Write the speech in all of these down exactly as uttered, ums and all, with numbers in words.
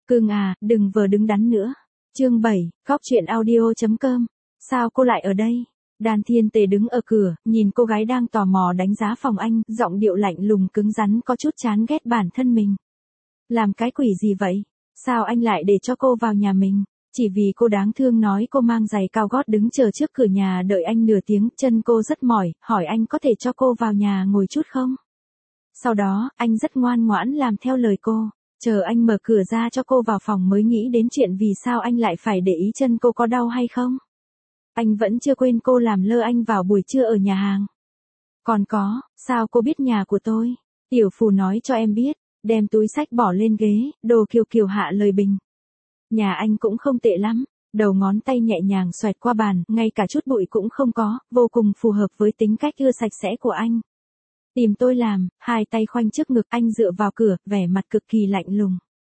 Cưng à, đừng vờ đứng đắn nữa. Chương bảy, Cóc truyện audio chấm com. Sao cô lại ở đây? Đan Thiên Tề đứng ở cửa, nhìn cô gái đang tò mò đánh giá phòng anh, giọng điệu lạnh lùng cứng rắn có chút chán ghét bản thân mình. Làm cái quỷ gì vậy? Sao anh lại để cho cô vào nhà mình? Chỉ vì cô đáng thương nói cô mang giày cao gót đứng chờ trước cửa nhà đợi anh nửa tiếng, chân cô rất mỏi, hỏi anh có thể cho cô vào nhà ngồi chút không? Sau đó, anh rất ngoan ngoãn làm theo lời cô. Chờ anh mở cửa ra cho cô vào phòng mới nghĩ đến chuyện vì sao anh lại phải để ý chân cô có đau hay không. Anh vẫn chưa quên cô làm lơ anh vào buổi trưa ở nhà hàng. Còn có, sao cô biết nhà của tôi? Tiểu Phù nói cho em biết, đem túi xách bỏ lên ghế, Đồ Kiều Kiều hạ lời bình. Nhà anh cũng không tệ lắm, đầu ngón tay nhẹ nhàng xoẹt qua bàn, ngay cả chút bụi cũng không có, vô cùng phù hợp với tính cách ưa sạch sẽ của anh. Tìm tôi làm, hai tay khoanh trước ngực, anh dựa vào cửa, vẻ mặt cực kỳ lạnh lùng.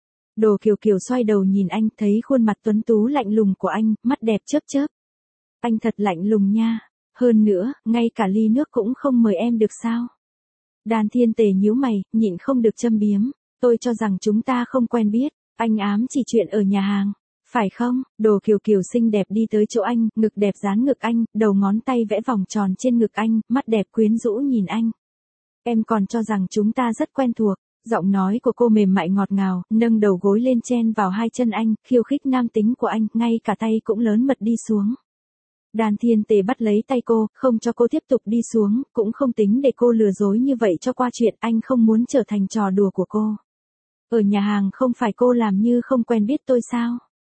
Đồ Kiều Kiều xoay đầu nhìn anh, thấy khuôn mặt tuấn tú lạnh lùng của anh, mắt đẹp chớp chớp. Anh thật lạnh lùng nha, hơn nữa, ngay cả ly nước cũng không mời em được sao? Đan Thiên Tề nhíu mày, nhịn không được châm biếm, tôi cho rằng chúng ta không quen biết, anh ám chỉ chuyện ở nhà hàng, phải không? Đồ Kiều Kiều xinh đẹp đi tới chỗ anh, ngực đẹp dán ngực anh, đầu ngón tay vẽ vòng tròn trên ngực anh, mắt đẹp quyến rũ nhìn anh. Em còn cho rằng chúng ta rất quen thuộc, giọng nói của cô mềm mại ngọt ngào, nâng đầu gối lên chen vào hai chân anh, khiêu khích nam tính của anh, ngay cả tay cũng lớn mật đi xuống. Đan Thiên Tề bắt lấy tay cô, không cho cô tiếp tục đi xuống, cũng không tính để cô lừa dối như vậy cho qua chuyện, anh không muốn trở thành trò đùa của cô. Ở nhà hàng không phải cô làm như không quen biết tôi sao?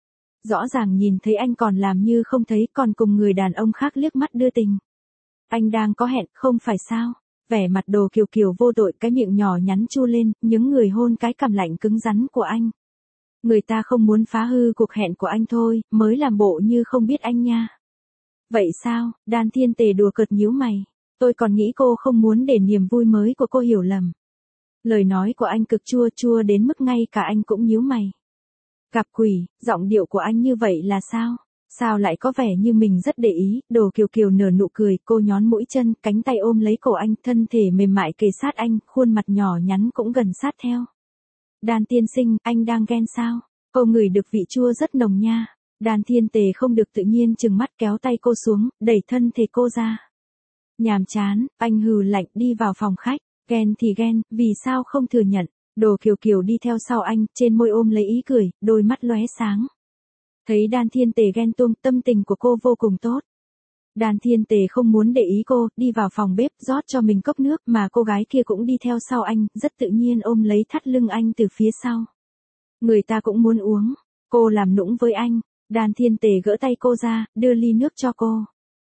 Rõ ràng nhìn thấy anh còn làm như không thấy, còn cùng người đàn ông khác liếc mắt đưa tình. Anh đang có hẹn, không phải sao? Vẻ mặt Đồ Kiều Kiều vô tội, cái miệng nhỏ nhắn chu lên, những người hôn cái cằm lạnh cứng rắn của anh. Người ta không muốn phá hư cuộc hẹn của anh thôi, mới làm bộ như không biết anh nha. Vậy sao? Đan Thiên Tề đùa cợt nhíu mày. Tôi còn nghĩ cô không muốn để niềm vui mới của cô hiểu lầm. Lời nói của anh cực chua chua đến mức ngay cả anh cũng nhíu mày. Gặp quỷ, giọng điệu của anh như vậy là sao? Sao lại có vẻ như mình rất để ý? Đồ Kiều Kiều nở nụ cười, cô nhón mũi chân, cánh tay ôm lấy cổ anh, thân thể mềm mại kề sát anh, khuôn mặt nhỏ nhắn cũng gần sát theo. Đan tiên sinh, anh đang ghen sao? Cô ngửi được vị chua rất nồng nha. Đan Thiên Tề không được tự nhiên chừng mắt kéo tay cô xuống, đẩy thân thể cô ra. Nhàm chán, anh hừ lạnh đi vào phòng khách, ghen thì ghen, vì sao không thừa nhận? Đồ Kiều Kiều đi theo sau anh, trên môi ôm lấy ý cười, đôi mắt lóe sáng. Thấy Đan Thiên Tề ghen tuông, tâm tình của cô vô cùng tốt. Đan Thiên Tề không muốn để ý cô, đi vào phòng bếp rót cho mình cốc nước, mà cô gái kia cũng đi theo sau anh, rất tự nhiên ôm lấy thắt lưng anh từ phía sau. Người ta cũng muốn uống, cô làm nũng với anh. Đan Thiên Tề gỡ tay cô ra, đưa ly nước cho cô.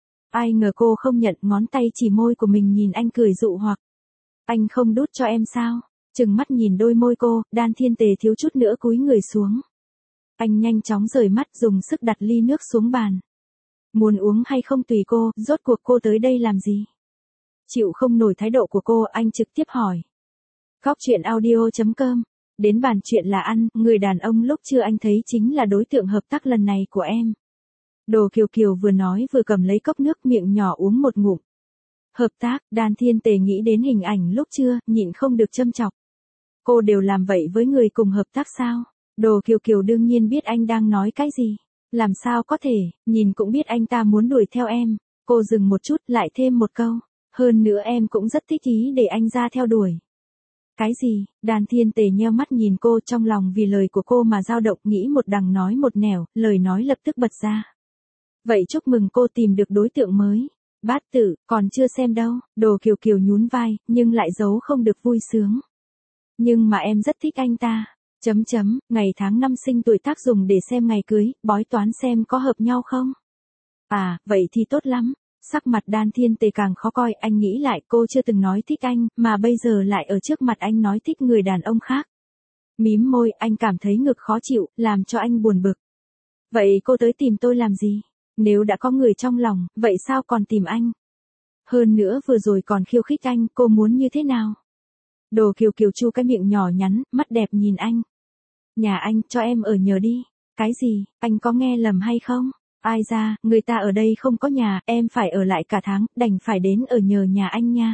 Ai ngờ cô không nhận, ngón tay chỉ môi của mình nhìn anh cười dụ hoặc. Anh không đút cho em sao? Chừng mắt nhìn đôi môi cô, Đan Thiên Tề thiếu chút nữa cúi người xuống. Anh nhanh chóng rời mắt, dùng sức đặt ly nước xuống bàn. Muốn uống hay không tùy cô, rốt cuộc cô tới đây làm gì? Chịu không nổi thái độ của cô, anh trực tiếp hỏi. Cóc truyện audio chấm com. Đến bàn chuyện là ăn, người đàn ông lúc chưa anh thấy chính là đối tượng hợp tác lần này của em. Đồ Kiều Kiều vừa nói vừa cầm lấy cốc nước, miệng nhỏ uống một ngụm. Hợp tác, Đan Thiên Tề nghĩ đến hình ảnh lúc trưa, nhịn không được châm chọc. Cô đều làm vậy với người cùng hợp tác sao? Đồ Kiều Kiều đương nhiên biết anh đang nói cái gì. Làm sao có thể, nhìn cũng biết anh ta muốn đuổi theo em. Cô dừng một chút, lại thêm một câu. Hơn nữa em cũng rất thích ý để anh ra theo đuổi. Cái gì? Đan Thiên Tề nheo mắt nhìn cô, trong lòng vì lời của cô mà dao động, nghĩ một đằng nói một nẻo, lời nói lập tức bật ra. Vậy chúc mừng cô tìm được đối tượng mới. Bát Tự, còn chưa xem đâu. Đồ Kiều Kiều nhún vai, nhưng lại giấu không được vui sướng. Nhưng mà em rất thích anh ta. Chấm chấm, ngày tháng năm sinh tuổi tác dùng để xem ngày cưới, bói toán xem có hợp nhau không? À, vậy thì tốt lắm. Sắc mặt Đan Thiên Tề càng khó coi, anh nghĩ lại cô chưa từng nói thích anh, mà bây giờ lại ở trước mặt anh nói thích người đàn ông khác. Mím môi, anh cảm thấy ngực khó chịu, làm cho anh buồn bực. Vậy cô tới tìm tôi làm gì? Nếu đã có người trong lòng, vậy sao còn tìm anh? Hơn nữa vừa rồi còn khiêu khích anh, cô muốn như thế nào? Đồ Kiều Kiều chu cái miệng nhỏ nhắn, mắt đẹp nhìn anh. Nhà anh, cho em ở nhờ đi. Cái gì, anh có nghe lầm hay không? Ai ra, người ta ở đây không có nhà, em phải ở lại cả tháng, đành phải đến ở nhờ nhà anh nha.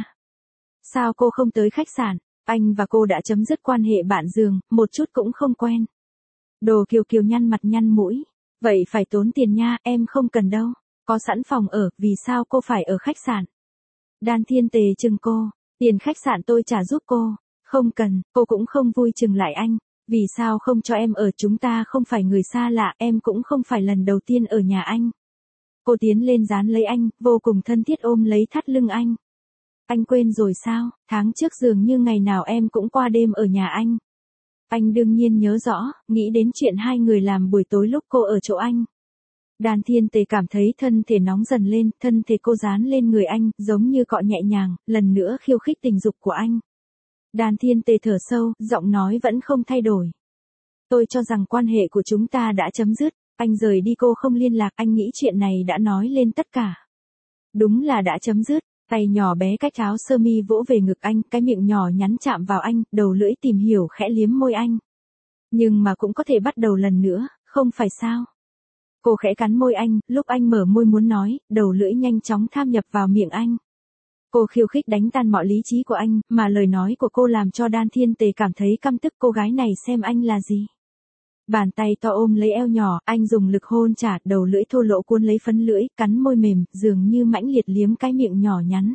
Sao cô không tới khách sạn? Anh và cô đã chấm dứt quan hệ bạn giường, một chút cũng không quen. Đồ Kiều Kiều nhăn mặt nhăn mũi. Vậy phải tốn tiền nha, em không cần đâu. Có sẵn phòng ở, vì sao cô phải ở khách sạn? Đan Thiên Tề chừng cô. Tiền khách sạn tôi trả giúp cô. Không cần, cô cũng không vui chừng lại anh. Vì sao không cho em ở, chúng ta không phải người xa lạ, em cũng không phải lần đầu tiên ở nhà anh. Cô tiến lên dán lấy anh, vô cùng thân thiết ôm lấy thắt lưng anh. Anh quên rồi sao, tháng trước dường như ngày nào em cũng qua đêm ở nhà anh. Anh đương nhiên nhớ rõ, nghĩ đến chuyện hai người làm buổi tối lúc cô ở chỗ anh. Đan Thiên Tề cảm thấy thân thể nóng dần lên, thân thể cô dán lên người anh, giống như cọ nhẹ nhàng, lần nữa khiêu khích tình dục của anh. Đan Thiên Tề thở sâu, giọng nói vẫn không thay đổi. Tôi cho rằng quan hệ của chúng ta đã chấm dứt, anh rời đi cô không liên lạc, anh nghĩ chuyện này đã nói lên tất cả. Đúng là đã chấm dứt, tay nhỏ bé cách áo sơ mi vỗ về ngực anh, cái miệng nhỏ nhắn chạm vào anh, đầu lưỡi tìm hiểu khẽ liếm môi anh. Nhưng mà cũng có thể bắt đầu lần nữa, không phải sao? Cô khẽ cắn môi anh, lúc anh mở môi muốn nói, đầu lưỡi nhanh chóng tham nhập vào miệng anh. Cô khiêu khích đánh tan mọi lý trí của anh, mà lời nói của cô làm cho Đan Thiên Tề cảm thấy căm tức, cô gái này xem anh là gì. Bàn tay to ôm lấy eo nhỏ, anh dùng lực hôn trả, đầu lưỡi thô lỗ cuốn lấy phấn lưỡi, cắn môi mềm, dường như mãnh liệt liếm cái miệng nhỏ nhắn.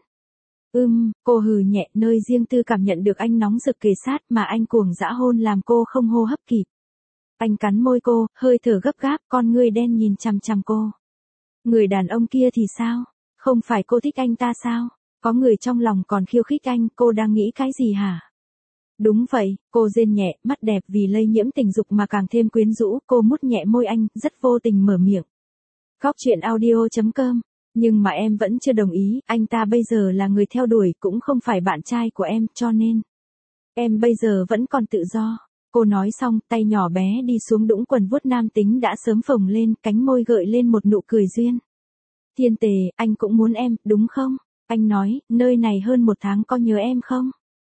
Ưm, cô hừ nhẹ, nơi riêng tư cảm nhận được anh nóng rực kề sát, mà anh cuồng dã hôn làm cô không hô hấp kịp. Anh cắn môi cô, hơi thở gấp gáp, con ngươi đen nhìn chằm chằm cô. Người đàn ông kia thì sao? Không phải cô thích anh ta sao? Có người trong lòng còn khiêu khích anh, cô đang nghĩ cái gì hả? Đúng vậy, cô rên nhẹ, mắt đẹp vì lây nhiễm tình dục mà càng thêm quyến rũ, cô mút nhẹ môi anh, rất vô tình mở miệng. Góc truyện audio chấm com. Nhưng mà em vẫn chưa đồng ý, anh ta bây giờ là người theo đuổi, cũng không phải bạn trai của em, cho nên em bây giờ vẫn còn tự do. Cô nói xong, tay nhỏ bé đi xuống đũng quần vuốt nam tính đã sớm phồng lên, cánh môi gợi lên một nụ cười duyên. Thiên Tề, anh cũng muốn em, đúng không? Anh nói, nơi này hơn một tháng có nhớ em không?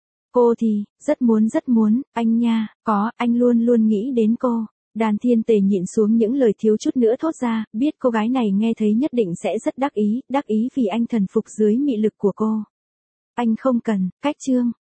Cô thì, rất muốn rất muốn, anh nha, có, anh luôn luôn nghĩ đến cô. Đan Thiên Tề nhịn xuống những lời thiếu chút nữa thốt ra, biết cô gái này nghe thấy nhất định sẽ rất đắc ý, đắc ý vì anh thần phục dưới mị lực của cô. Anh không cần, cách chương.